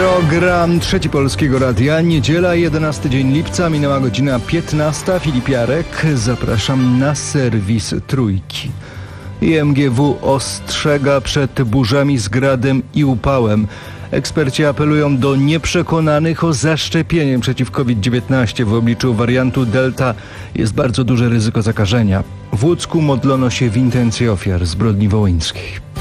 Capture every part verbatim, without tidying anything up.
Program Trzeci Polskiego Radia. Niedziela, jedenasty dzień lipca, minęła godzina piętnasta. Filip Jarek. Zapraszam na serwis Trójki. I M G W ostrzega przed burzami z gradem i upałem. Eksperci apelują do nieprzekonanych o zaszczepienie przeciw COVID dziewiętnaście. W obliczu wariantu Delta jest bardzo duże ryzyko zakażenia. W Łódzku modlono się w intencji ofiar zbrodni wołyńskiej.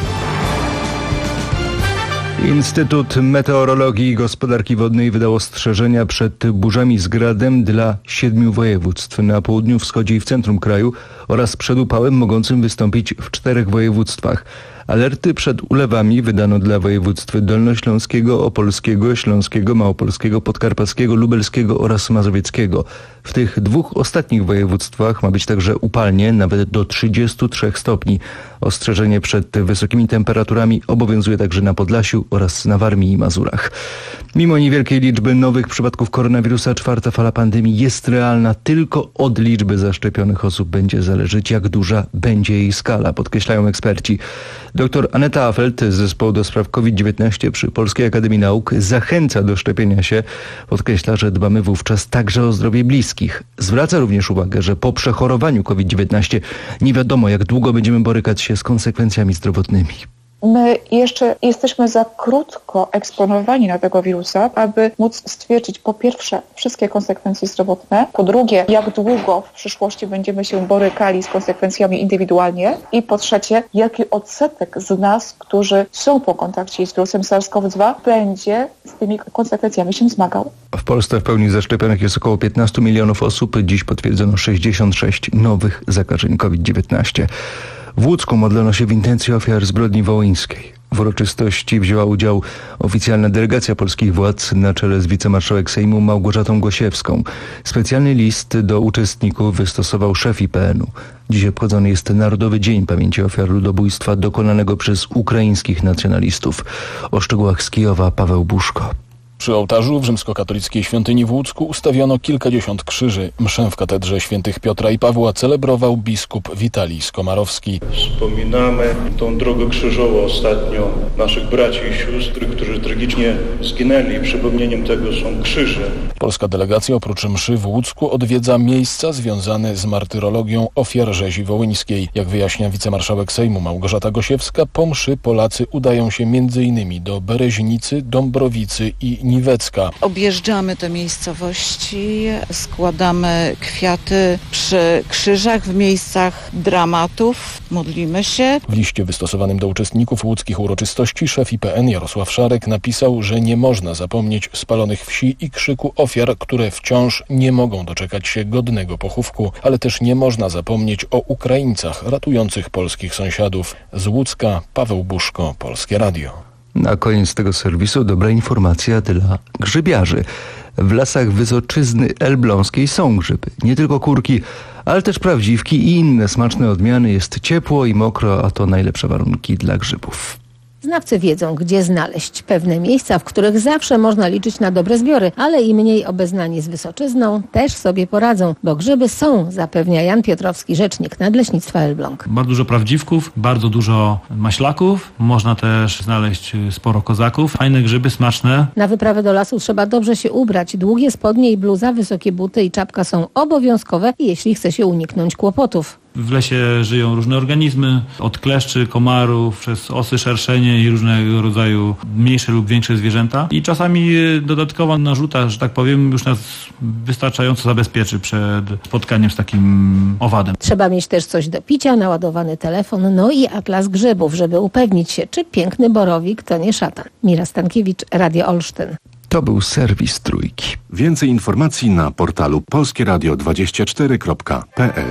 Instytut Meteorologii i Gospodarki Wodnej wydał ostrzeżenia przed burzami z gradem dla siedmiu województw na południu, wschodzie i w centrum kraju oraz przed upałem mogącym wystąpić w czterech województwach. Alerty przed ulewami wydano dla województw dolnośląskiego, opolskiego, śląskiego, małopolskiego, podkarpackiego, lubelskiego oraz mazowieckiego. W tych dwóch ostatnich województwach ma być także upalnie, nawet do trzydziestu trzech stopni. Ostrzeżenie przed wysokimi temperaturami obowiązuje także na Podlasiu oraz na Warmii i Mazurach. Mimo niewielkiej liczby nowych przypadków koronawirusa, czwarta fala pandemii jest realna. Tylko od liczby zaszczepionych osób będzie zależeć, jak duża będzie jej skala, podkreślają eksperci. Doktor Aneta Afelt z Zespołu do spraw COVID dziewiętnaście przy Polskiej Akademii Nauk zachęca do szczepienia się. Podkreśla, że dbamy wówczas także o zdrowie bliskich. Zwraca również uwagę, że po przechorowaniu COVID dziewiętnaście nie wiadomo, jak długo będziemy borykać się z konsekwencjami zdrowotnymi. My jeszcze jesteśmy za krótko eksponowani na tego wirusa, aby móc stwierdzić po pierwsze wszystkie konsekwencje zdrowotne, po drugie jak długo w przyszłości będziemy się borykali z konsekwencjami indywidualnie i po trzecie jaki odsetek z nas, którzy są po kontakcie z wirusem SARS-CoV dwa, będzie z tymi konsekwencjami się zmagał. W Polsce w pełni zaszczepionych jest około piętnaście milionów osób. Dziś potwierdzono sześćdziesiąt sześć nowych zakażeń COVID dziewiętnaście. W Łódzku modlono się w intencji ofiar zbrodni wołyńskiej. W uroczystości wzięła udział oficjalna delegacja polskich władz na czele z wicemarszałek Sejmu Małgorzatą Gosiewską. Specjalny list do uczestników wystosował szef I P N u. Dziś obchodzony jest Narodowy Dzień Pamięci Ofiar Ludobójstwa dokonanego przez ukraińskich nacjonalistów. O szczegółach z Kijowa Paweł Buszko. Przy ołtarzu w rzymskokatolickiej świątyni w Łódzku ustawiono kilkadziesiąt krzyży. Mszę w katedrze świętych Piotra i Pawła celebrował biskup Witalij Skomarowski. Wspominamy tą drogę krzyżową ostatnio naszych braci i sióstr, którzy tragicznie zginęli. Przypomnieniem tego są krzyże. Polska delegacja oprócz mszy w Łódzku odwiedza miejsca związane z martyrologią ofiar rzezi wołyńskiej. Jak wyjaśnia wicemarszałek Sejmu Małgorzata Gosiewska, po mszy Polacy udają się między innymi do Bereźnicy, Dąbrowicy i Niwecka. Objeżdżamy te miejscowości, składamy kwiaty przy krzyżach w miejscach dramatów, modlimy się. W liście wystosowanym do uczestników łódzkich uroczystości szef I P N Jarosław Szarek napisał, że nie można zapomnieć spalonych wsi i krzyku ofiar, które wciąż nie mogą doczekać się godnego pochówku, ale też nie można zapomnieć o Ukraińcach ratujących polskich sąsiadów. Z Łódzka Paweł Buszko, Polskie Radio. Na koniec tego serwisu dobra informacja dla grzybiarzy. W lasach Wysoczyzny Elbląskiej są grzyby. Nie tylko kurki, ale też prawdziwki i inne smaczne odmiany. Jest ciepło i mokro, a to najlepsze warunki dla grzybów. Znawcy wiedzą, gdzie znaleźć pewne miejsca, w których zawsze można liczyć na dobre zbiory, ale i mniej obeznani z Wysoczyzną też sobie poradzą, bo grzyby są, zapewnia Jan Piotrowski, rzecznik Nadleśnictwa Elbląg. Bardzo dużo prawdziwków, bardzo dużo maślaków, można też znaleźć sporo kozaków, fajne grzyby, smaczne. Na wyprawę do lasu trzeba dobrze się ubrać. Długie spodnie i bluza, wysokie buty i czapka są obowiązkowe, jeśli chce się uniknąć kłopotów. W lesie żyją różne organizmy, od kleszczy, komarów, przez osy, szerszenie i różnego rodzaju mniejsze lub większe zwierzęta. I czasami dodatkowa narzuta, że tak powiem, już nas wystarczająco zabezpieczy przed spotkaniem z takim owadem. Trzeba mieć też coś do picia, naładowany telefon, no i atlas grzybów, żeby upewnić się, czy piękny borowik to nie szatan. Mira Stankiewicz, Radio Olsztyn. To był serwis Trójki. Więcej informacji na portalu polskie radio dwadzieścia cztery kropka p l.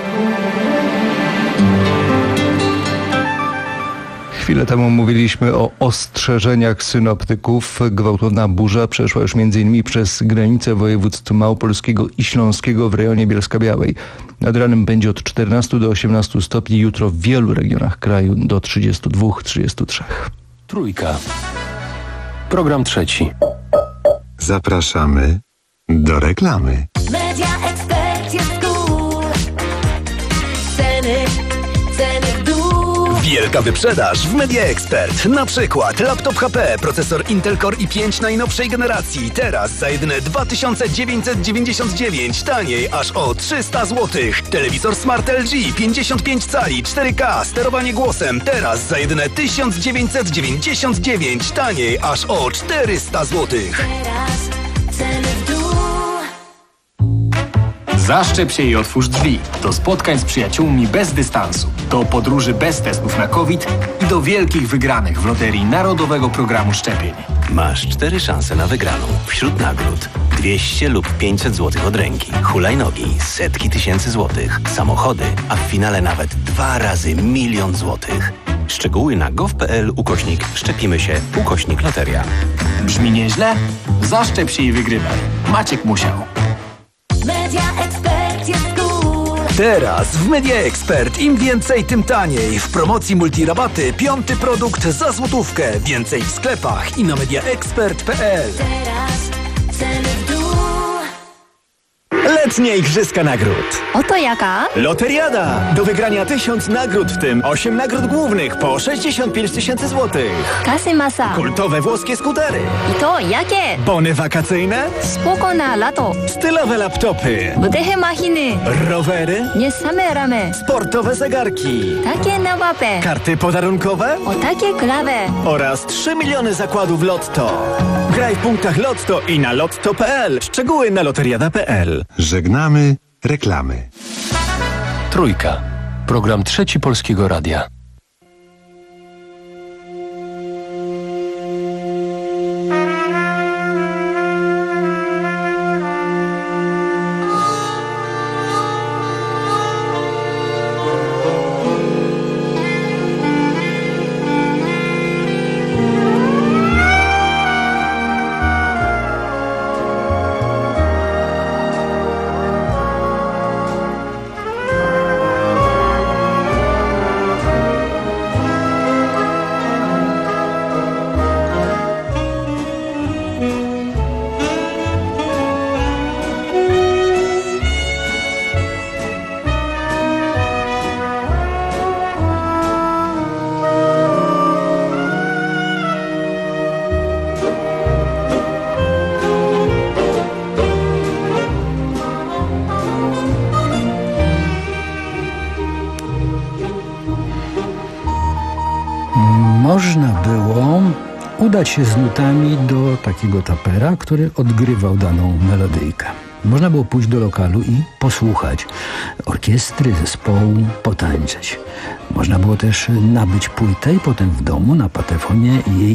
Chwilę temu mówiliśmy o ostrzeżeniach synoptyków. Gwałtowna burza przeszła już m.in. przez granicę województw małopolskiego i śląskiego w rejonie Bielska-Białej. Nad ranem będzie od czternastu do osiemnastu stopni, jutro w wielu regionach kraju do trzydziestu dwóch do trzydziestu trzech. Trójka. Program trzeci. Zapraszamy do reklamy. Media Expert jest cool. Ceny, ceny w dół. Wielka wyprzedaż w Media Expert. Na przykład laptop H P, procesor Intel Core i pięć najnowszej generacji. Teraz za jedyne dwa tysiące dziewięćset dziewięćdziesiąt dziewięć, taniej aż o trzysta złotych. Telewizor Smart L G pięćdziesiąt pięć cali, cztery K, sterowanie głosem. Teraz za jedyne tysiąc dziewięćset dziewięćdziesiąt dziewięć, taniej aż o czterysta złotych. Zaszczep się i otwórz drzwi. Do spotkań z przyjaciółmi bez dystansu. Do podróży bez testów na COVID i do wielkich wygranych w loterii Narodowego Programu Szczepień. Masz cztery szanse na wygraną. Wśród nagród dwieście lub pięćset złotych od ręki, hulajnogi, setki tysięcy złotych, samochody, a w finale nawet dwa razy milion złotych. Szczegóły na gov.pl ukośnik szczepimy się ukośnik loteria. Brzmi nieźle? Zaszczep się i wygrywaj. Maciek musiał. Media Expert jest cool. Teraz w Media Expert im więcej, tym taniej. W promocji multirabaty piąty produkt za złotówkę. Więcej w sklepach i na media expert kropka p l. Teraz ceny w dół. Letnie Igrzyska Nagród. Oto jaka? Loteriada! Do wygrania tysiąc nagród, w tym osiem nagród głównych po sześćdziesiąt pięć tysięcy złotych. Kasy masa. Kultowe włoskie skutery. I to jakie? Bony wakacyjne. Spoko na lato. Stylowe laptopy. Budychy machiny. Rowery. Nie same ramy. Sportowe zegarki. Takie na łapę. Karty podarunkowe. O takie klawe. Oraz trzy miliony zakładów Lotto. Graj w punktach Lotto i na lotto kropka p l. Szczegóły na loteriada kropka p l. Żegnamy reklamy. Trójka. Program Trzeci Polskiego Radia. Można było udać się z nutami do takiego tapera, który odgrywał daną melodyjkę. Można było pójść do lokalu i posłuchać orkiestry, zespołu, potańczyć. Można było też nabyć płytę i potem w domu na patefonie jej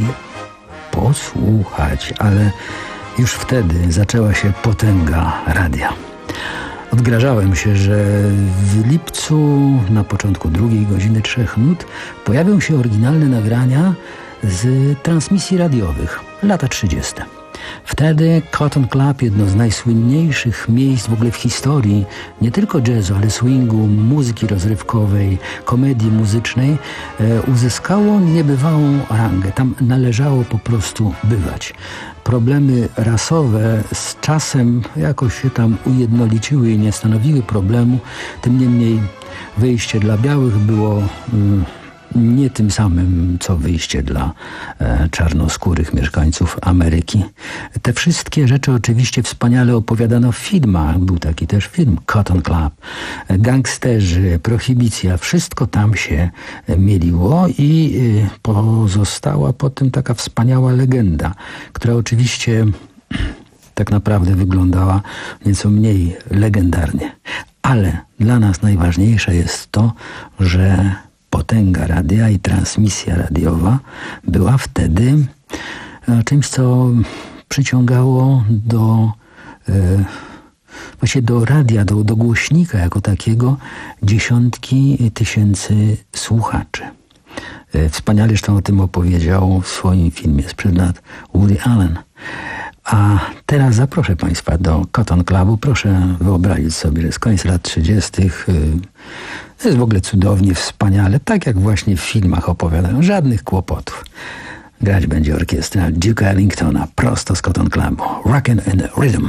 posłuchać, ale już wtedy zaczęła się potęga radia. Odgrażałem się, że w lipcu na początku drugiej godziny trzech nut pojawią się oryginalne nagrania z transmisji radiowych, lata trzydzieste. Wtedy Cotton Club, jedno z najsłynniejszych miejsc w ogóle w historii, nie tylko jazzu, ale swingu, muzyki rozrywkowej, komedii muzycznej, e, uzyskało niebywałą rangę. Tam należało po prostu bywać. Problemy rasowe z czasem jakoś się tam ujednoliciły i nie stanowiły problemu. Tym niemniej wyjście dla białych było mm, nie tym samym, co wyjście dla e, czarnoskórych mieszkańców Ameryki. Te wszystkie rzeczy oczywiście wspaniale opowiadano w filmach. Był taki też film Cotton Club. Gangsterzy, prohibicja, wszystko tam się mieliło i e, pozostała po tym taka wspaniała legenda, która oczywiście tak naprawdę wyglądała nieco mniej legendarnie. Ale dla nas najważniejsze jest to, że potęga radia i transmisja radiowa była wtedy czymś, co przyciągało do e, właśnie do radia, do, do głośnika jako takiego dziesiątki tysięcy słuchaczy. E, wspaniale zresztą o tym opowiedział w swoim filmie sprzed lat Woody Allen. A teraz zaproszę Państwa do Cotton Clubu. Proszę wyobrazić sobie, że z końca lat trzydziestych to jest w ogóle cudownie, wspaniale, tak jak właśnie w filmach opowiadają. Żadnych kłopotów. Grać będzie orkiestra Duke'a Ellingtona prosto z Cotton Clubu. Rockin' in the Rhythm.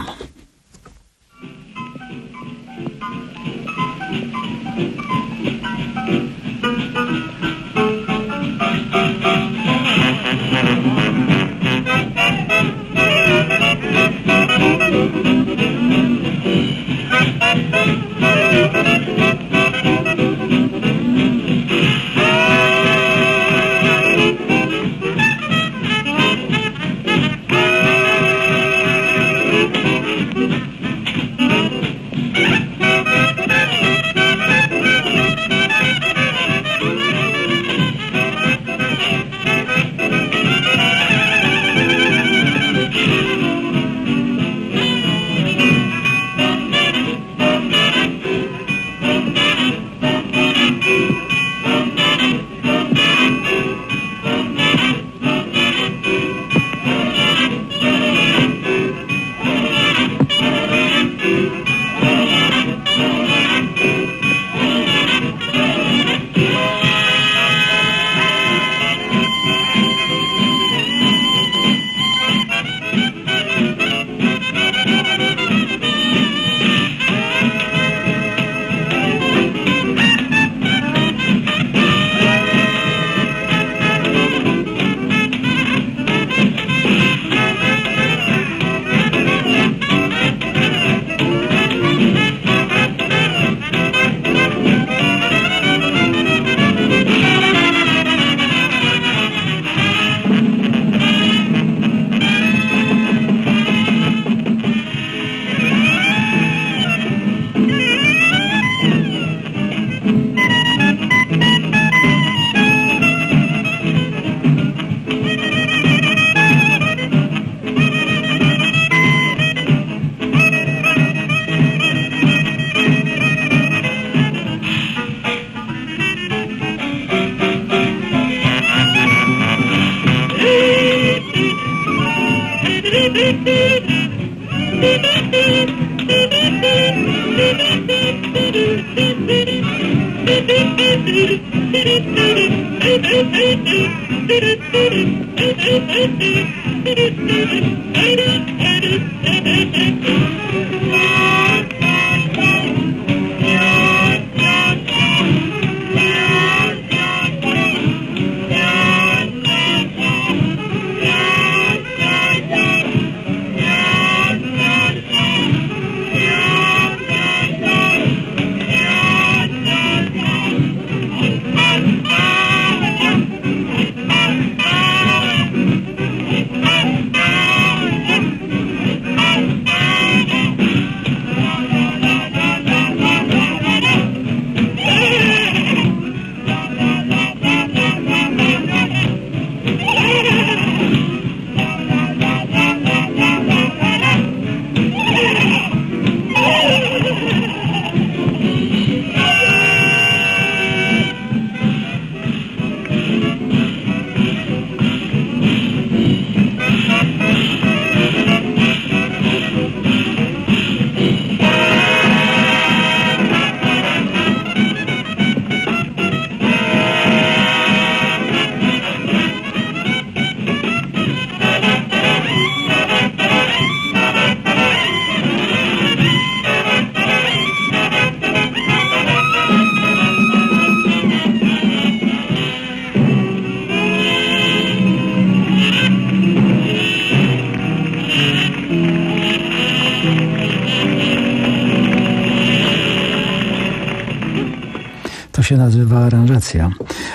się nazywa aranżacja.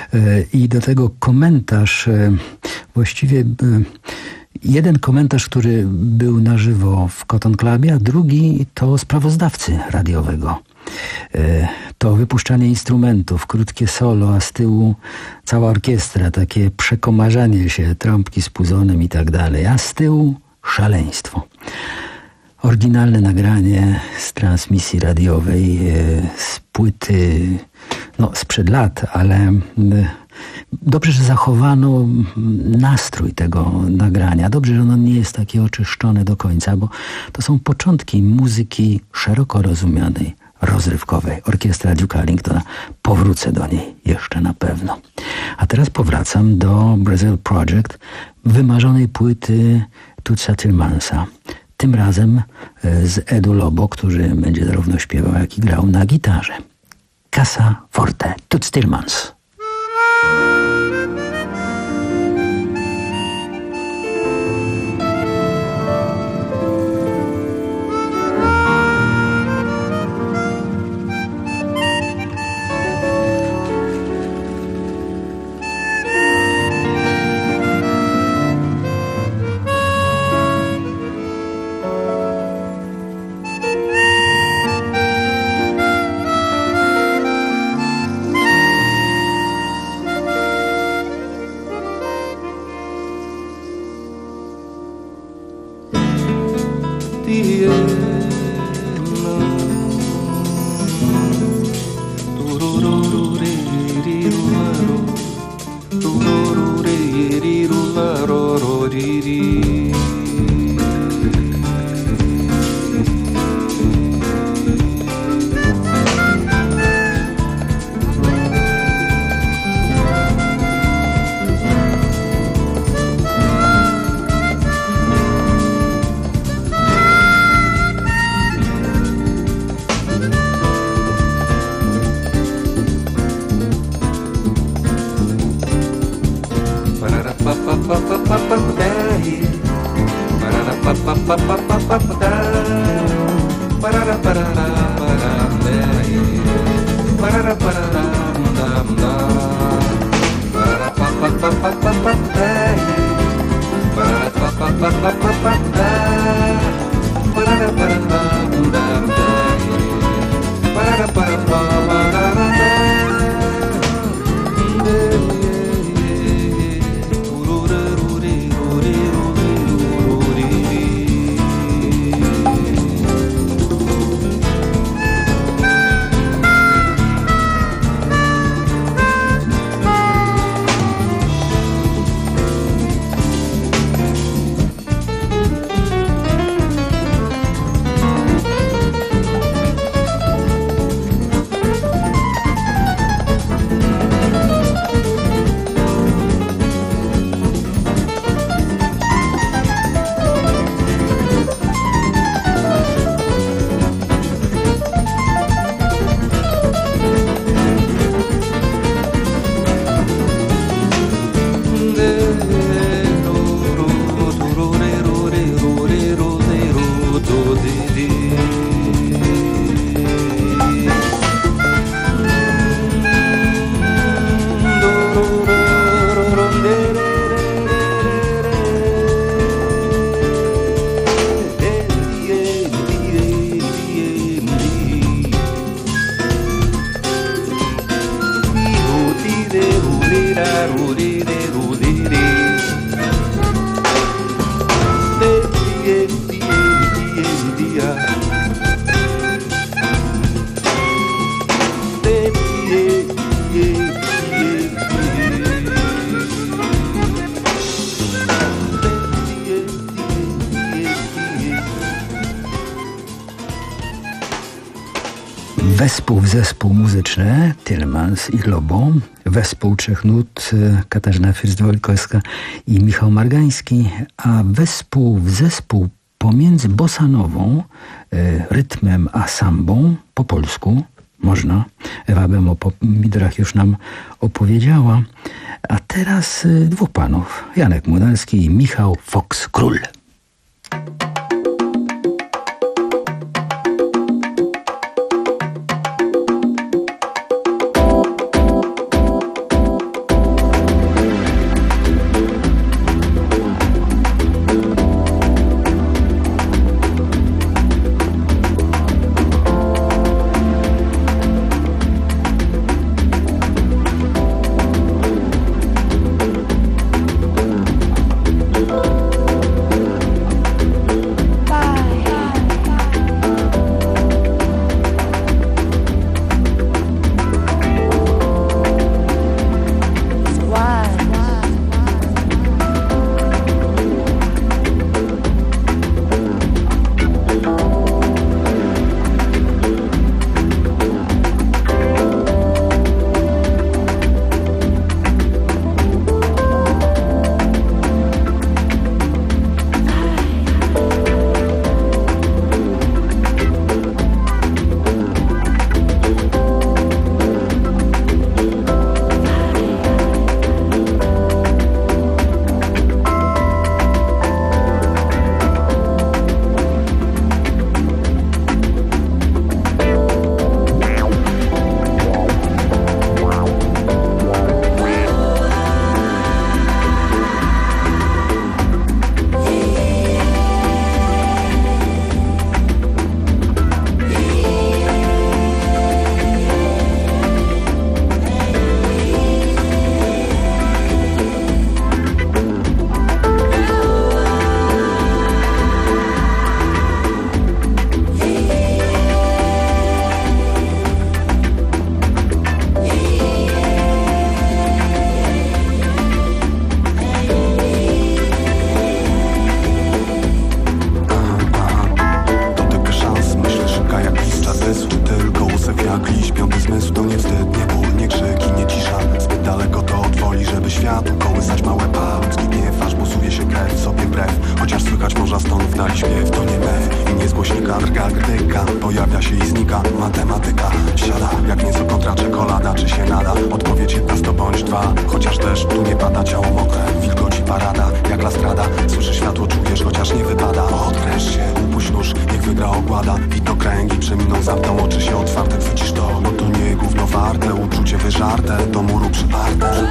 I do tego komentarz, właściwie jeden komentarz, który był na żywo w Cotton Clubie, a drugi to sprawozdawcy radiowego. To wypuszczanie instrumentów, krótkie solo, a z tyłu cała orkiestra, takie przekomarzanie się, trąbki z puzonem i tak dalej, a z tyłu szaleństwo. Oryginalne nagranie z transmisji radiowej, z płyty, no sprzed lat, ale dobrze, że zachowano nastrój tego nagrania. Dobrze, że ono nie jest takie oczyszczone do końca, bo to są początki muzyki szeroko rozumianej, rozrywkowej. Orkiestra Duke'a Ellingtona. Powrócę do niej jeszcze na pewno. A teraz powracam do Brazil Project, wymarzonej płyty Tootsa Tillmansa. Tym razem z Edu Lobo, który będzie zarówno śpiewał, jak i grał na gitarze. Casa Forte, Toots Tillmans. Wespół w zespół muzyczny Tillmans i Lobo, wespół trzech nut Katarzyna Fürst-Wolkowska i Michał Margański, a wespół w zespół pomiędzy bossanową, rytmem a sambą po polsku można. Ewa Bem o pomidorach już nam opowiedziała. A teraz dwóch panów, Janek Młynarski i Michał Fox-Król. Podąża stąd w dali śpiew, to nie me. I nie z głośnika drga gryka, pojawia się i znika matematyka. Siada jak mięso kontra czekolada, czy się nada? Odpowiedź jedna sto bądź dwa. Chociaż też tu nie pada, ciało mokre, wilgoci parada. Jak lastrada, słyszysz światło, czujesz, chociaż nie wypada. Odkręć się, upuść nóż, niech wygra ogłada. Widnokręgi przeminą, zamkną oczy się otwarte. Chwycisz to, no to nie gówno warte. Uczucie wyżarte, do muru przyparte.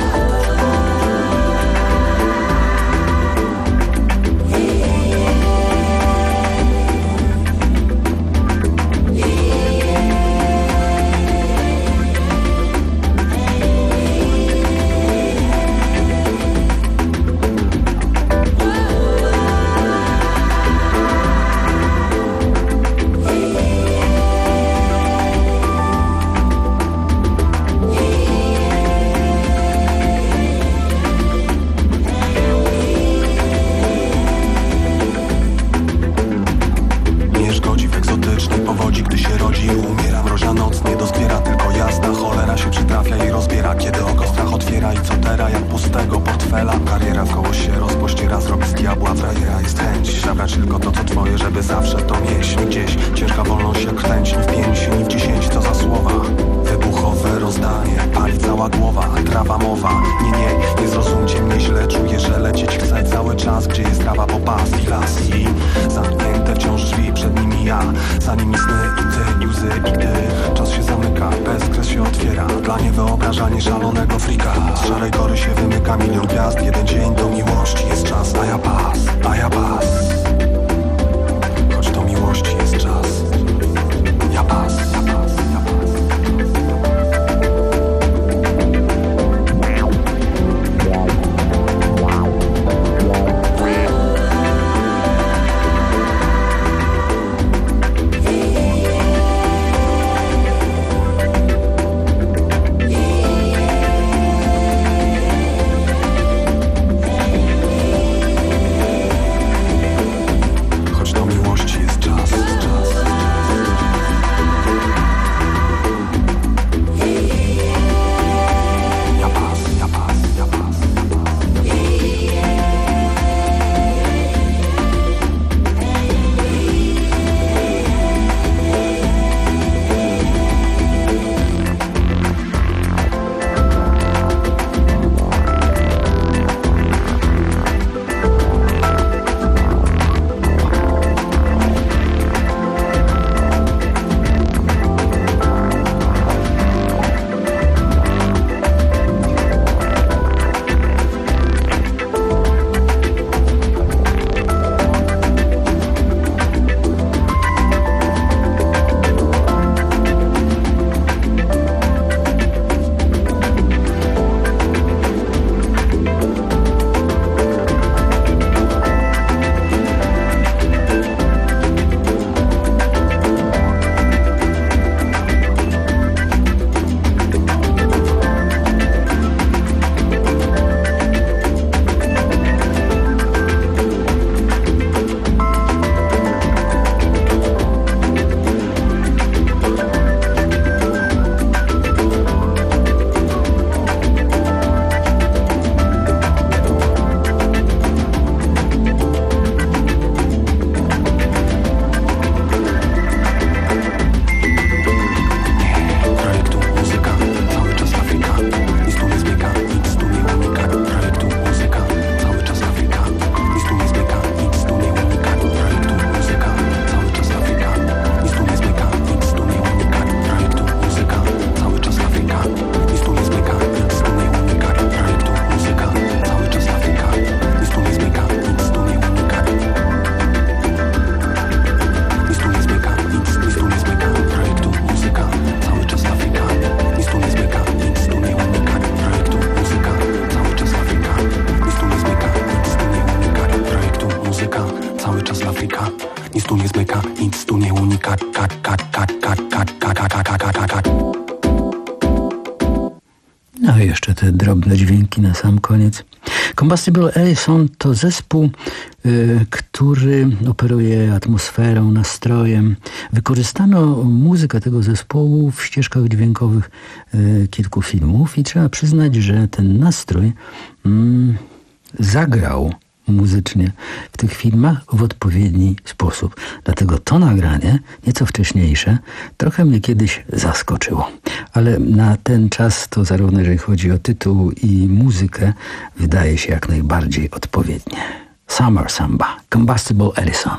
No i jeszcze te drobne dźwięki na sam koniec. Combustible Elephant to zespół, y, który operuje atmosferą, nastrojem. Wykorzystano muzykę tego zespołu w ścieżkach dźwiękowych y, kilku filmów i trzeba przyznać, że ten nastrój y, zagrał muzycznie w tych filmach w odpowiedni sposób. Dlatego to nagranie, nieco wcześniejsze, trochę mnie kiedyś zaskoczyło. Ale na ten czas to zarówno jeżeli chodzi o tytuł i muzykę, wydaje się jak najbardziej odpowiednie. Summer Samba, Combustible Edison.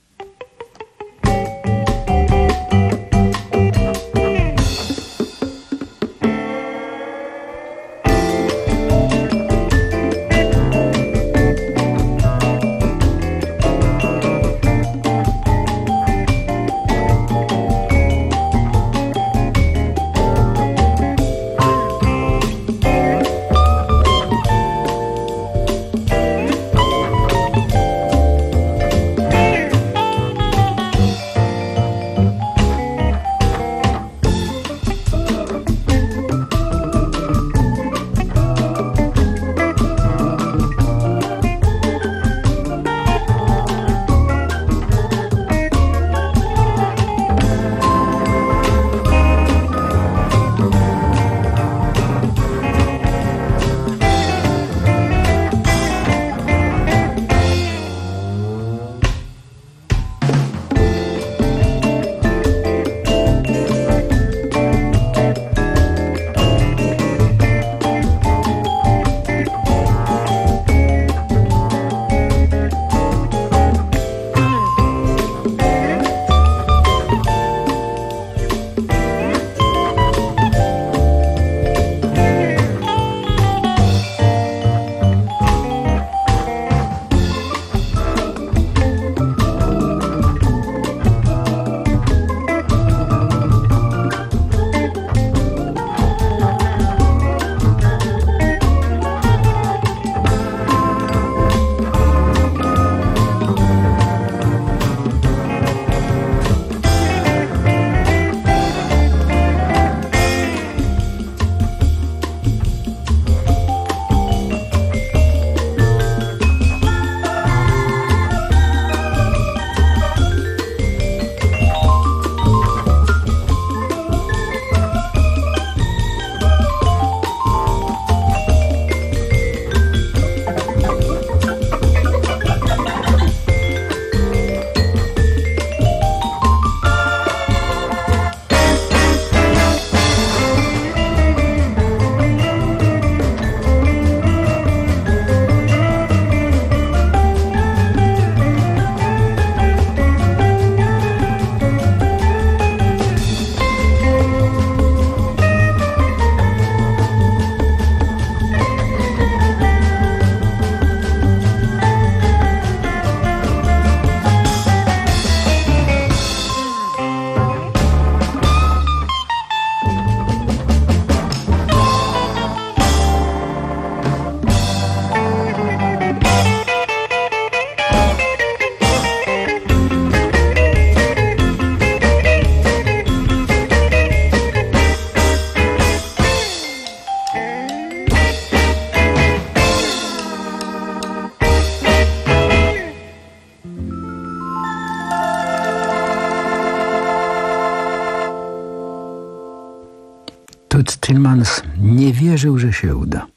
Toots Thielemans nie wierzył, że się uda.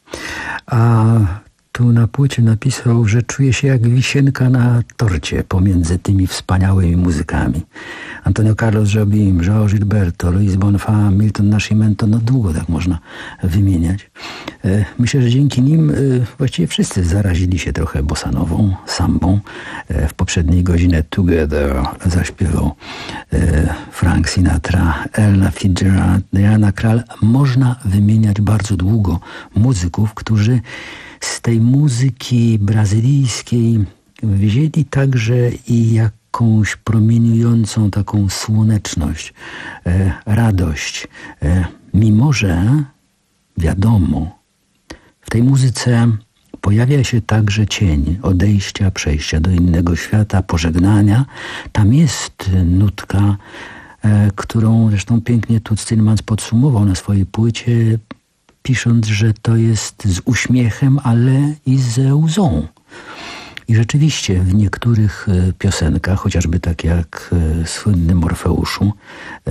A tu na płycie napisał, że czuje się jak wisienka na torcie pomiędzy tymi wspaniałymi muzykami. Antonio Carlos Jobim, João Gilberto, Luis Bonfá, Milton Nascimento, no długo tak można wymieniać. Myślę, że dzięki nim właściwie wszyscy zarazili się trochę bossanową, sambą. W poprzedniej godzinie Together zaśpiewał Frank Sinatra, Ella Fitzgerald, Diana Krall. Można wymieniać bardzo długo muzyków, którzy z tej muzyki brazylijskiej wzięli także i jakąś promieniującą taką słoneczność, e, radość. E, mimo że, wiadomo, w tej muzyce pojawia się także cień odejścia, przejścia do innego świata, pożegnania. Tam jest nutka, e, którą zresztą pięknie Toots Thielemans podsumował na swojej płycie, pisząc, że to jest z uśmiechem, ale i ze łzą. I rzeczywiście w niektórych piosenkach, chociażby tak jak w słynnym Morfeuszu,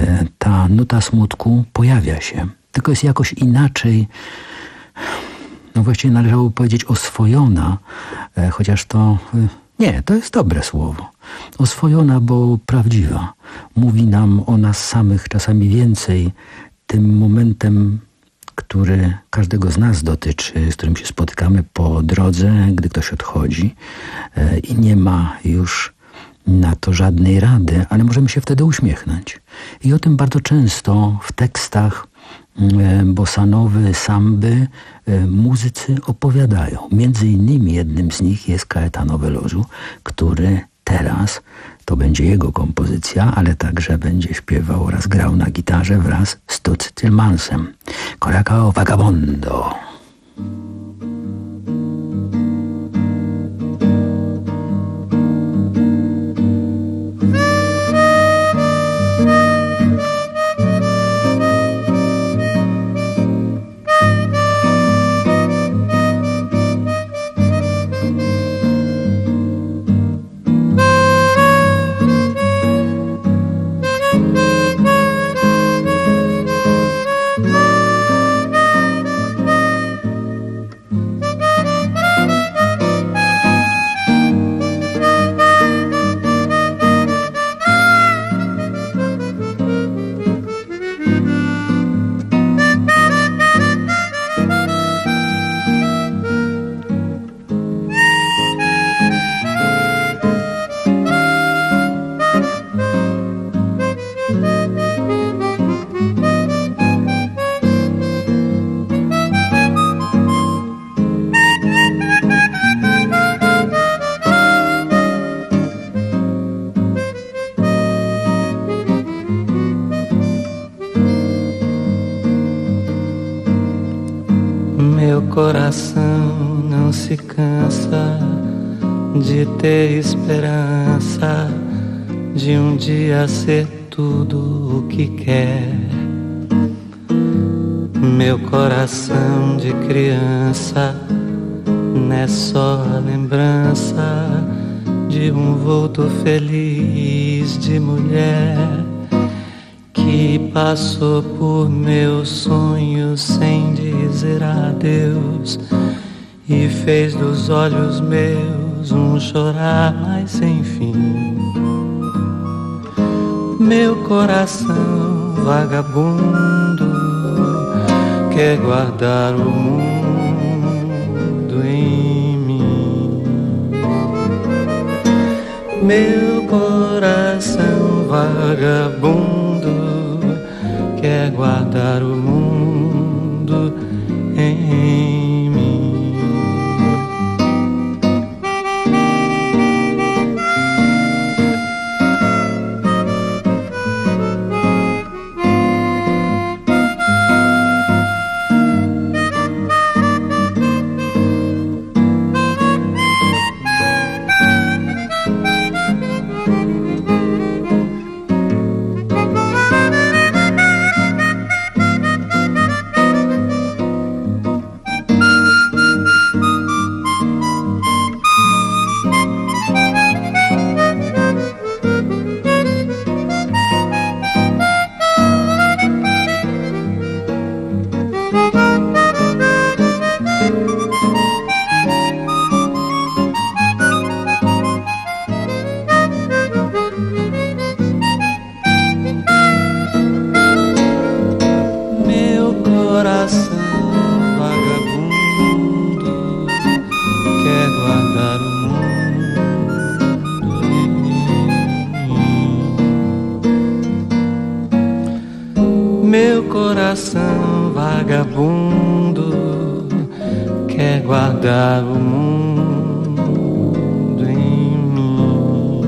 ta nuta smutku pojawia się. Tylko jest jakoś inaczej no właściwie należałoby powiedzieć oswojona, chociaż to... Nie, to jest dobre słowo. Oswojona, bo prawdziwa. Mówi nam o nas samych czasami więcej tym momentem, który każdego z nas dotyczy, z którym się spotykamy po drodze, gdy ktoś odchodzi i nie ma już na to żadnej rady, ale możemy się wtedy uśmiechnąć. I o tym bardzo często w tekstach bossanowy, samby muzycy opowiadają. Między innymi jednym z nich jest Caetano Veloso, który teraz, to będzie jego kompozycja, ale także będzie śpiewał oraz grał na gitarze wraz z Toots Thielemans. Colacao Vagabondo. Coração não se cansa de ter esperança de um dia ser tudo o que quer. Meu coração de criança não é só a lembrança de um vulto feliz de mulher que passou por meus sonhos sem dizer adeus e fez dos olhos meus um chorar mais sem fim. Meu coração vagabundo quer guardar o mundo em mim. Meu coração vagabundo quer guardar o mundo em mim. Meu coração vagabundo quer guardar o mundo em mim.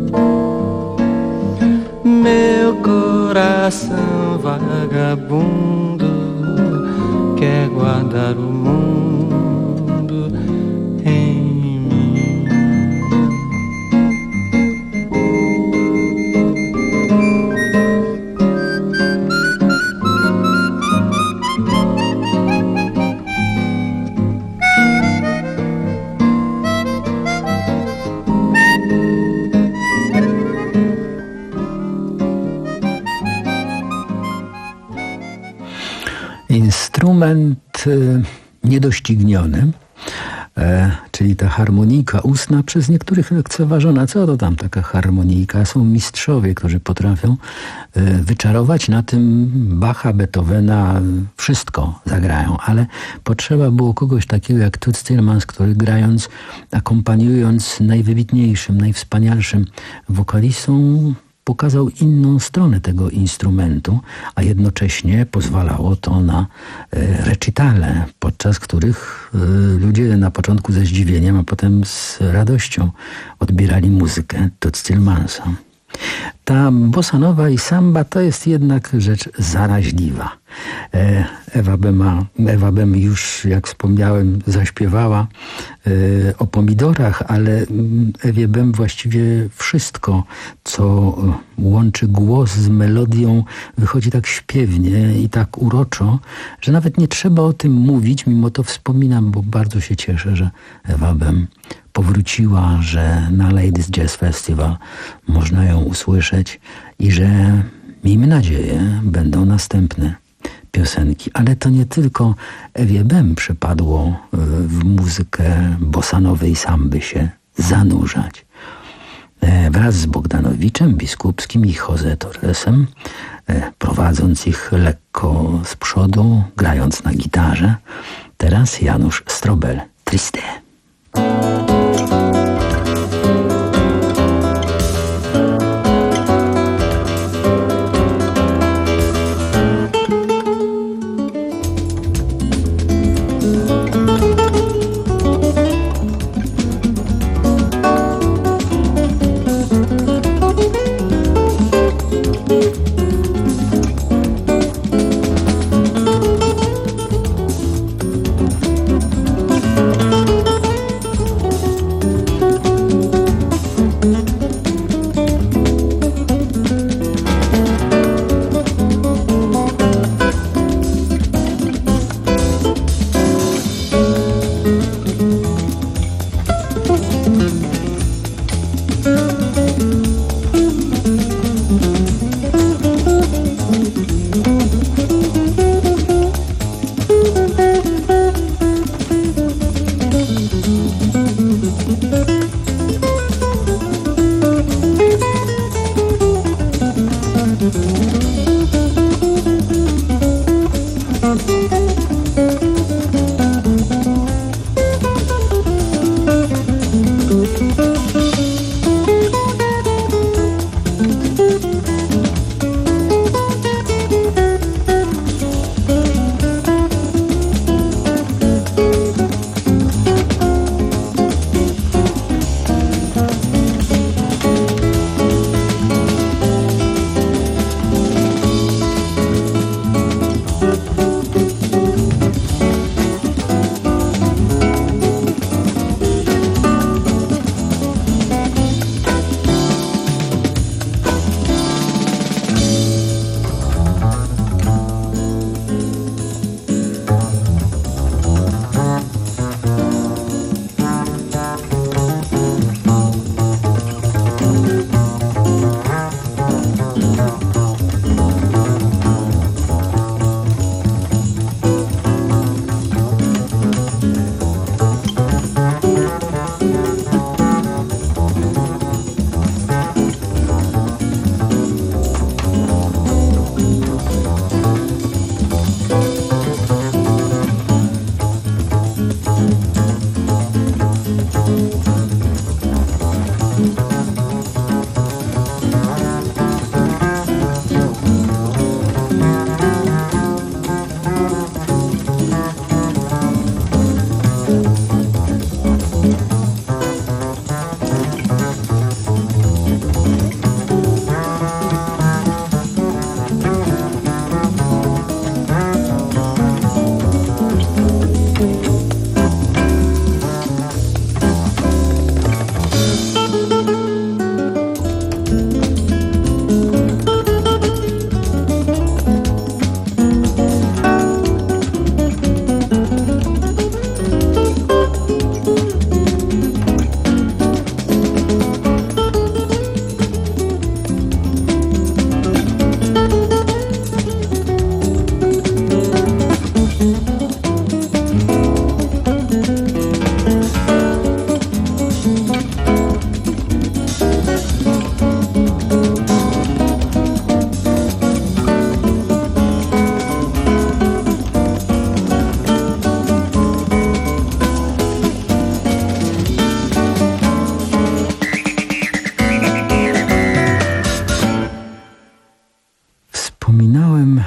Meu coração vagabundo quer guardar o mundo em mim. Instrument niedoścignione, e, czyli ta harmonijka ustna przez niektórych lekceważona. Co to tam taka harmonijka? Są mistrzowie, którzy potrafią e, wyczarować na tym Bacha, Beethovena, wszystko zagrają, ale potrzeba było kogoś takiego jak Toots Thielemans, który grając, akompaniując najwybitniejszym, najwspanialszym wokalistą, pokazał inną stronę tego instrumentu, a jednocześnie pozwalało to na e, recitale, podczas których e, ludzie na początku ze zdziwieniem, a potem z radością odbierali muzykę Toots Thielemans. Ta bossa nova i samba to jest jednak rzecz zaraźliwa. Ewa Bema, Ewa Bem już, jak wspomniałem, zaśpiewała o pomidorach, ale Ewie Bem właściwie wszystko, co łączy głos z melodią, wychodzi tak śpiewnie i tak uroczo, że nawet nie trzeba o tym mówić. Mimo to wspominam, bo bardzo się cieszę, że Ewa Bem powróciła, że na Ladies Jazz Festival można ją usłyszeć i że, miejmy nadzieję, będą następne piosenki. Ale to nie tylko Ewie Bem przypadło w muzykę bossanowej samby się zanurzać. Wraz z Bogdanowiczem, Biskupskim i Jose Torresem, prowadząc ich lekko z przodu, grając na gitarze, teraz Janusz Strobel, Triste.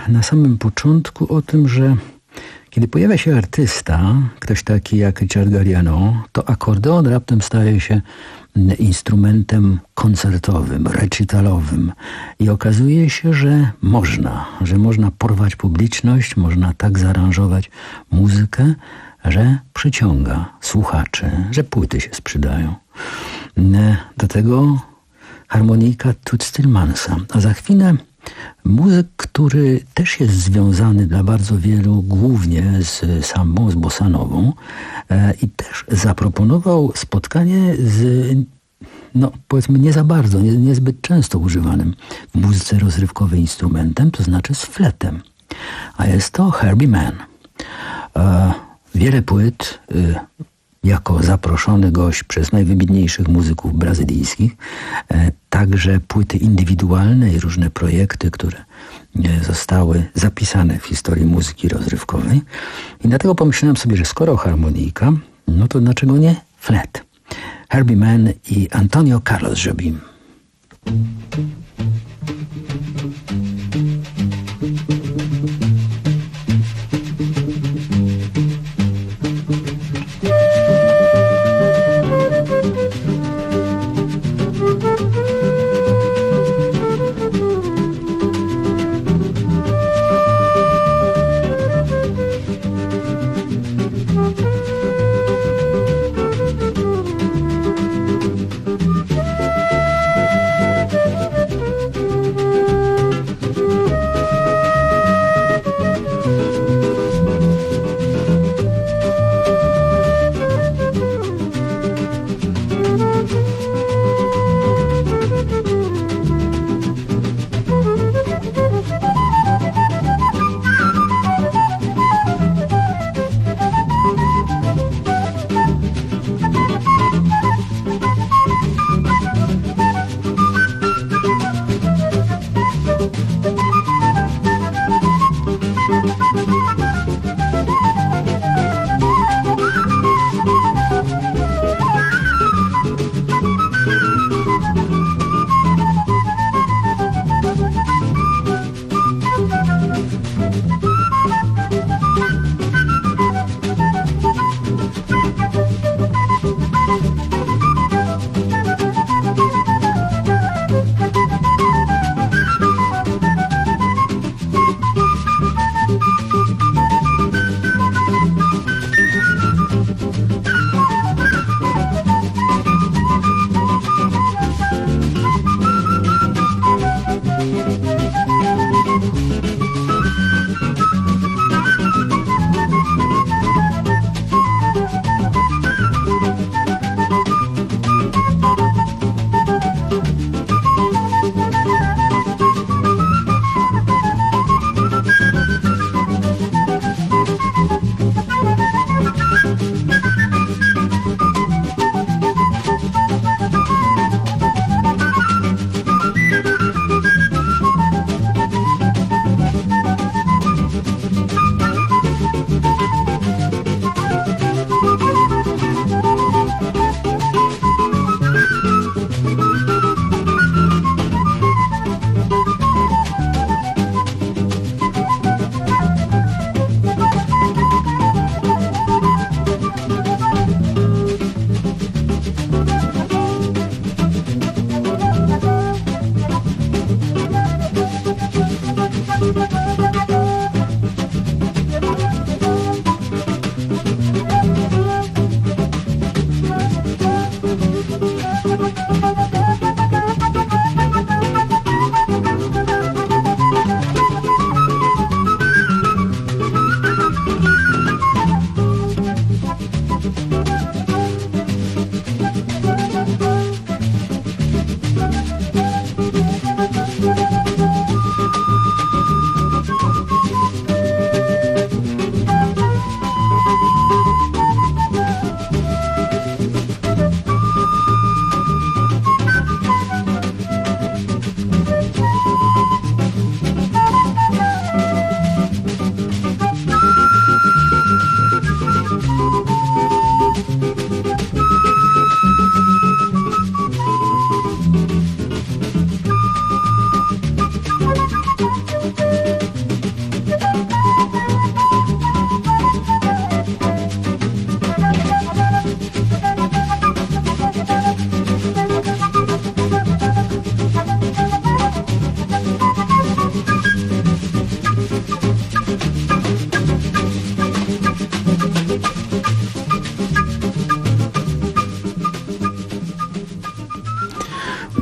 na samym początku o tym, że kiedy pojawia się artysta, ktoś taki jak Richard Galliano, to akordeon raptem staje się instrumentem koncertowym, recitalowym i okazuje się, że można, że można porwać publiczność, można tak zaaranżować muzykę, że przyciąga słuchaczy, że płyty się sprzedają. Do tego harmonika Toots Thielemans, a za chwilę muzyk, który też jest związany dla bardzo wielu głównie z sambą, z bossanową e, i też zaproponował spotkanie z, no powiedzmy nie za bardzo, nie, niezbyt często używanym w muzyce rozrywkowej instrumentem, to znaczy z fletem. A jest to Herbie Mann. E, wiele płyt e, jako zaproszony gość przez najwybitniejszych muzyków brazylijskich, e, także płyty indywidualne i różne projekty, które e, zostały zapisane w historii muzyki rozrywkowej. I dlatego pomyślałem sobie, że skoro harmonika, no to dlaczego nie flet? Herbie Mann i Antonio Carlos Jobim.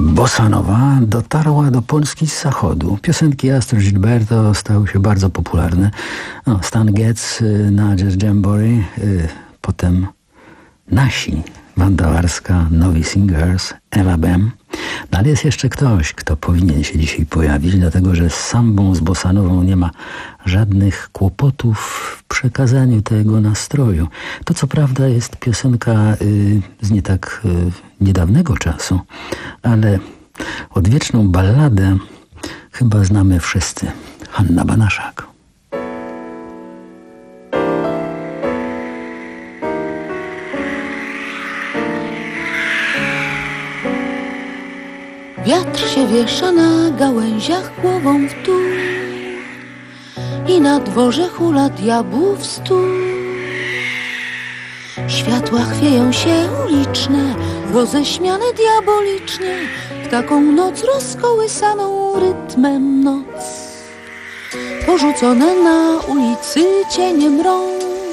Bossa Nova dotarła do Polski z zachodu. Piosenki Astrid Gilberto stały się bardzo popularne. No, Stan Getz na Jazz Jamboree, potem nasi, Wanda Warska, Novi Singers, Ella Bem. No, ale jest jeszcze ktoś, kto powinien się dzisiaj pojawić, dlatego że z sambą, z bossanową nie ma żadnych kłopotów w przekazaniu tego nastroju. To co prawda jest piosenka y, z nie tak y, niedawnego czasu, ale odwieczną balladę chyba znamy wszyscy. Hanna Banaszak. Wiatr się wiesza na gałęziach głową w dół i na dworze hula diabłów stół. Światła chwieją się uliczne, roześmiane diabolicznie, w taką noc rozkołysaną rytmem noc. Porzucone na ulicy cienie mrą,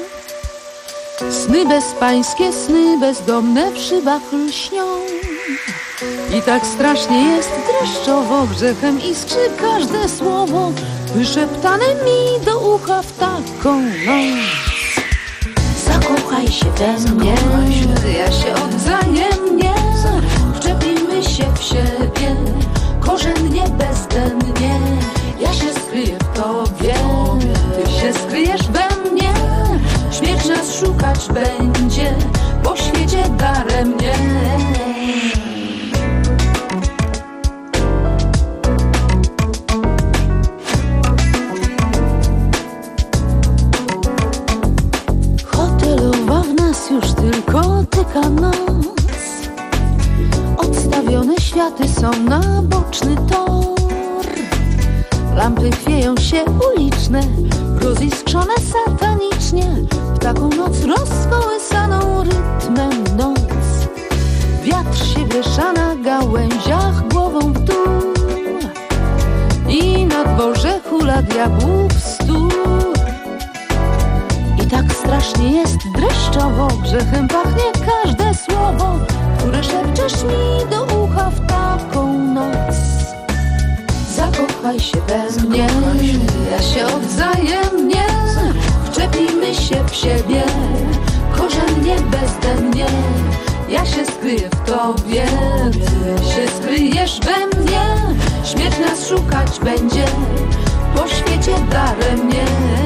sny bezpańskie, sny bezdomne w szybach lśnią. I tak strasznie jest dreszczowo, grzechem iskrzy każde słowo wyszeptane mi do ucha w taką noc. Zakochaj się we mnie, ja się odwzajemnię, wczepimy się w siebie, korzennie, bezdennie. Ja się skryję w tobie, ty się skryjesz we mnie. Śmierć nas szukać będzie, po świecie daremnie. Już tylko tyka noc. Odstawione światy są na boczny tor. Lampy chwieją się uliczne, roziskrzone satanicznie, w taką noc rozkołysaną rytmem noc. Wiatr się wiesza na gałęziach głową w dół i na dworze hula diabłów stół. Tak strasznie jest dreszczowo, grzechem pachnie każde słowo, które szepczesz mi do ucha w taką noc. Zakochaj się we mnie, ja się odwzajemnię, wczepimy się w siebie, korzennie, bezdennie. Ja się skryję w tobie, ty się skryjesz we mnie. Śmierć nas szukać będzie, po świecie daremnie.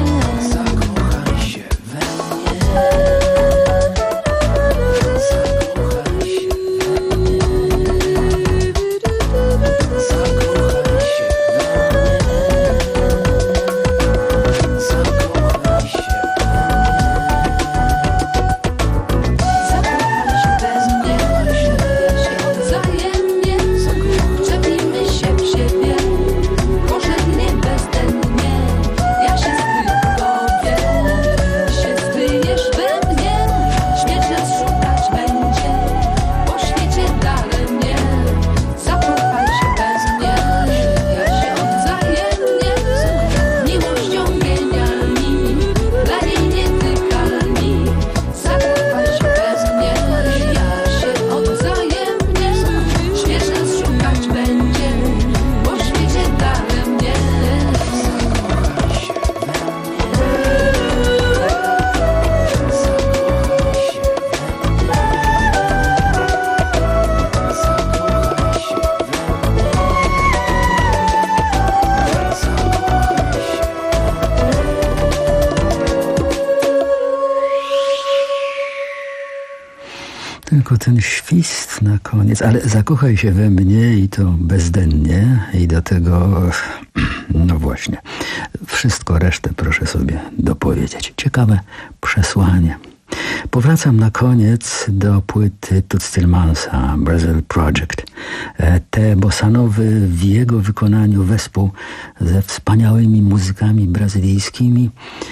Tylko ten świst na koniec, ale zakochaj się we mnie i to bezdennie i do tego, no właśnie, wszystko resztę proszę sobie dopowiedzieć. Ciekawe przesłanie. Powracam na koniec do płyty Toots Thielemans,a Brazil Project. Te bossanowy w jego wykonaniu wespół ze wspaniałymi muzykami brazylijskimi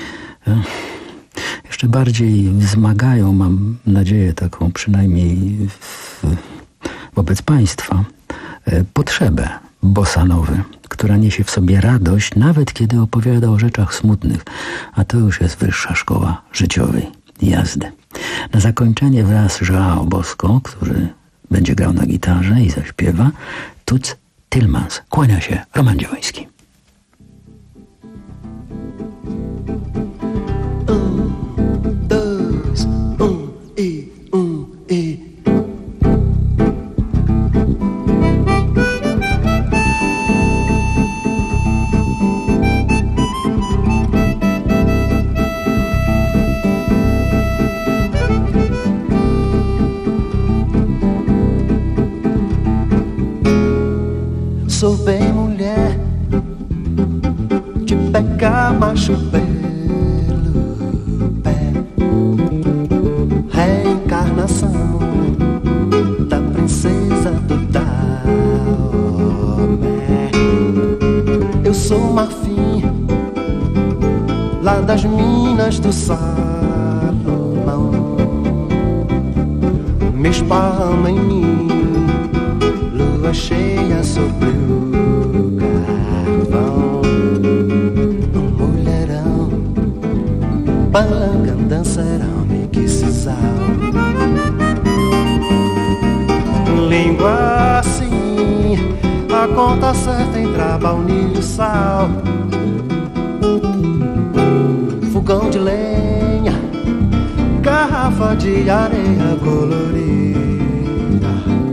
jeszcze bardziej wzmagają, mam nadzieję taką przynajmniej w, wobec państwa, potrzebę bossanowy, która niesie w sobie radość, nawet kiedy opowiada o rzeczach smutnych, a to już jest wyższa szkoła życiowej jazdy. Na zakończenie wraz João Bosco, który będzie grał na gitarze i zaśpiewa Toots Thielemans. Kłania się Roman Dziewoński. Sou bem mulher, de pegar macho pelo pé, reencarnação da princesa do Daomé. Eu sou marfim, lá das minas do Salomão. Me esparrama em mim, lua cheia sobre o carvão. Um mulherão, palanga, dançarão, mixizal. Língua assim, a conta certa entre baunilha e sal. Fogão de lenha, garrafa de areia colorida,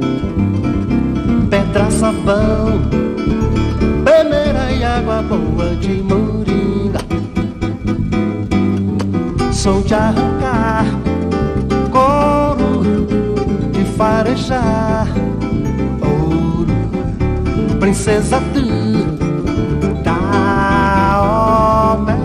pedra, sabão, peneira e água boa de moringa. Sou de arrancar couro, de farejar ouro, princesa do Daomé.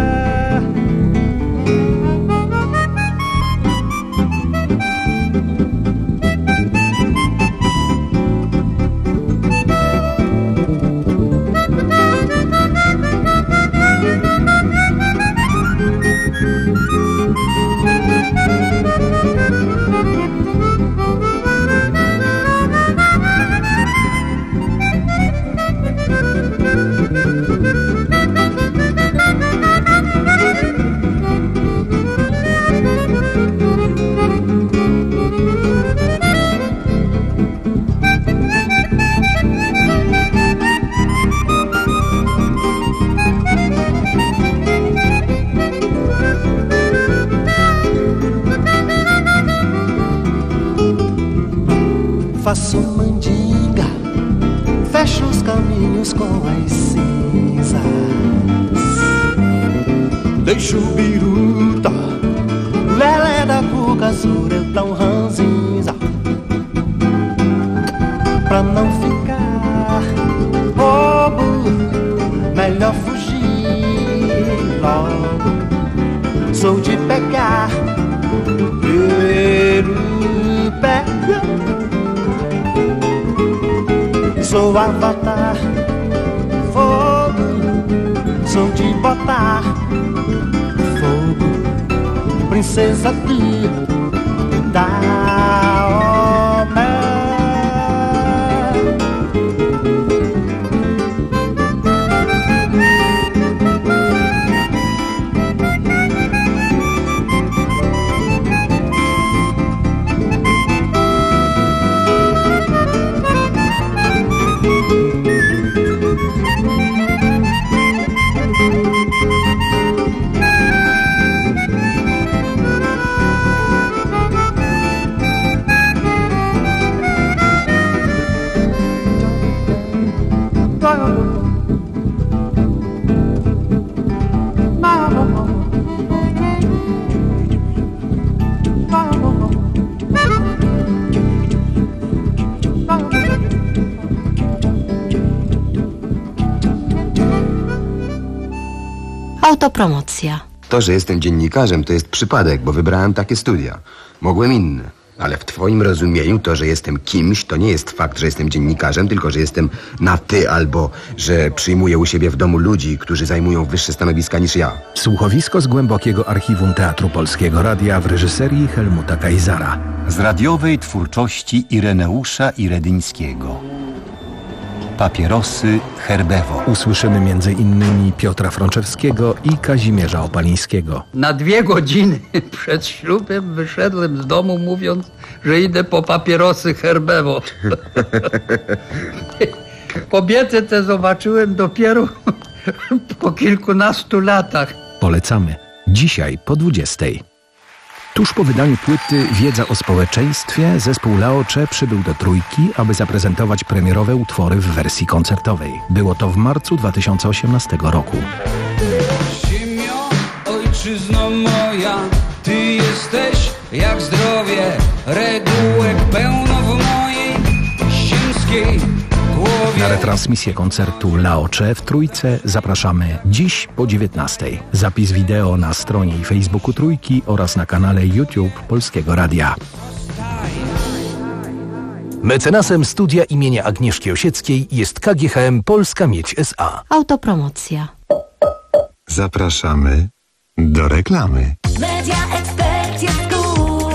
Faço mandinga, fecho os caminhos com as cinzas, deixo biruta, lelé da cuca azul, tão ranzinza, pra não ficar bobo, melhor fugir logo. Sou de pegar, peru, pega. Sou avatar, fogo, sou de botar fogo, princesa de Daomé. Autopromocja. To, że jestem dziennikarzem, to jest przypadek, bo wybrałem takie studia. Mogłem inne. Ale w twoim rozumieniu to, że jestem kimś, to nie jest fakt, że jestem dziennikarzem, tylko że jestem na ty albo że przyjmuję u siebie w domu ludzi, którzy zajmują wyższe stanowiska niż ja. Słuchowisko z głębokiego archiwum Teatru Polskiego Radia w reżyserii Helmuta Kaisara. Z radiowej twórczości Ireneusza Iredyńskiego. papierosy Herbewo. Usłyszymy między innymi Piotra Frączewskiego i Kazimierza Opalińskiego. Na dwie godziny przed ślubem wyszedłem z domu, mówiąc, że idę po papierosy Herbewo. Kobietę tę zobaczyłem dopiero po kilkunastu latach. Polecamy. Dzisiaj po dwudziestej. Tuż po wydaniu płyty Wiedza o społeczeństwie zespół Laocze przybył do Trójki, aby zaprezentować premierowe utwory w wersji koncertowej. Było to w marcu dwa tysiące osiemnastego roku. Ziemio, ojczyzno moja, ty jesteś jak zdrowie, regułek pełno w mojej ziemskiej głowie. Na retransmisję koncertu Laocze w Trójce zapraszamy dziś po dziewiętnastej. Zapis wideo na stronie i Facebooku Trójki oraz na kanale YouTube Polskiego Radia. Mecenasem studia imienia Agnieszki Osieckiej jest K G H M Polska Miedź S A. Autopromocja. Zapraszamy do reklamy. Media Expert jest cool.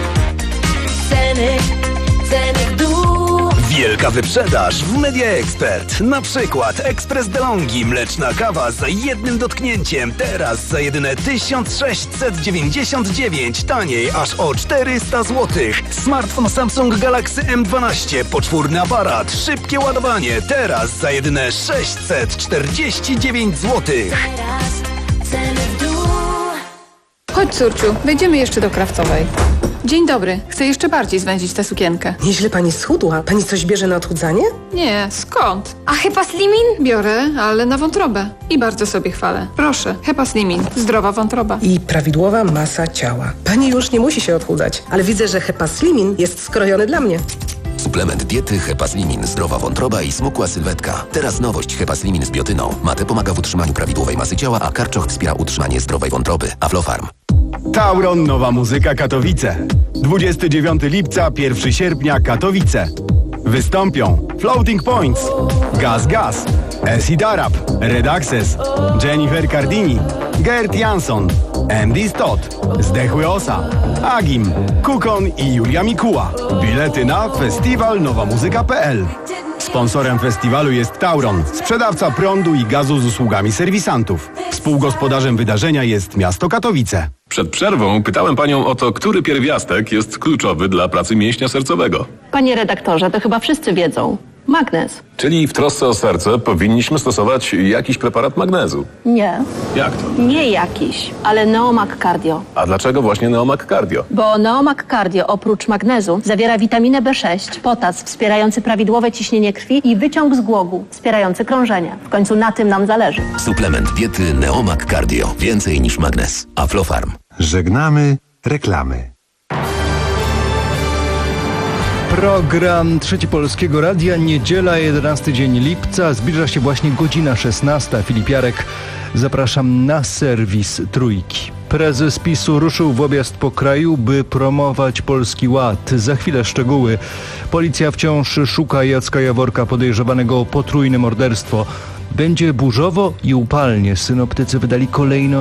Ceny, ceny w dół. Wielka wyprzedaż w Media Expert. Na przykład Ekspres DeLonghi, mleczna kawa za jednym dotknięciem. Teraz za jedyne tysiąc sześćset dziewięćdziesiąt dziewięć, taniej aż o czterysta złotych. Smartfon Samsung Galaxy M dwanaście, poczwórny aparat, szybkie ładowanie. Teraz za jedyne sześćset czterdzieści dziewięć złotych. Teraz ceny w dół. Chodź, córciu, wejdziemy jeszcze do Krawcowej. Dzień dobry, chcę jeszcze bardziej zwęzić tę sukienkę. Nieźle pani schudła. Pani coś bierze na odchudzanie? Nie, skąd? A Hepa Slimin? Biorę, ale na wątrobę. I bardzo sobie chwalę. Proszę, Hepa Slimin, zdrowa wątroba. I prawidłowa masa ciała. Pani już nie musi się odchudzać, ale widzę, że Hepa Slimin jest skrojony dla mnie. Suplement diety Hepa Slimin, zdrowa wątroba i smukła sylwetka. Teraz nowość Hepa Slimin z biotyną. Mate pomaga w utrzymaniu prawidłowej masy ciała, a karczoch wspiera utrzymanie zdrowej wątroby. Aflofarm. Tauron Nowa Muzyka Katowice. dwudziestego dziewiątego lipca, pierwszego sierpnia Katowice. Wystąpią Floating Points, Gaz Gaz, Acid Arab, Red Access, Jennifer Cardini, Gert Jansson, Andy Stott, Zdechły Osa, Agim, Kukon i Julia Mikuła. Bilety na festiwal nowa muzyka kropka p l. Sponsorem festiwalu jest Tauron, sprzedawca prądu i gazu z usługami serwisantów. Współgospodarzem wydarzenia jest miasto Katowice. Przed przerwą pytałem panią o to, który pierwiastek jest kluczowy dla pracy mięśnia sercowego. Panie redaktorze, to chyba wszyscy wiedzą. Magnez. Czyli w trosce o serce powinniśmy stosować jakiś preparat magnezu. Nie. Jak to? Nie jakiś, ale Neomag Cardio. A dlaczego właśnie Neomag Cardio? Bo Neomag Cardio oprócz magnezu zawiera witaminę B sześć, potas wspierający prawidłowe ciśnienie krwi i wyciąg z głogu wspierający krążenie. W końcu na tym nam zależy. Suplement diety Neomag Cardio. Więcej niż magnez. Aflofarm. Żegnamy reklamy. Program Trzeci Polskiego Radia, niedziela, jedenasty dzień lipca. Zbliża się właśnie godzina szesnasta. Filip Jarek, zapraszam na serwis Trójki. Prezes PiSu ruszył w objazd po kraju, by promować Polski Ład. Za chwilę szczegóły. Policja wciąż szuka Jacka Jaworka, podejrzewanego o potrójne morderstwo. Będzie burzowo i upalnie. Synoptycy wydali kolejną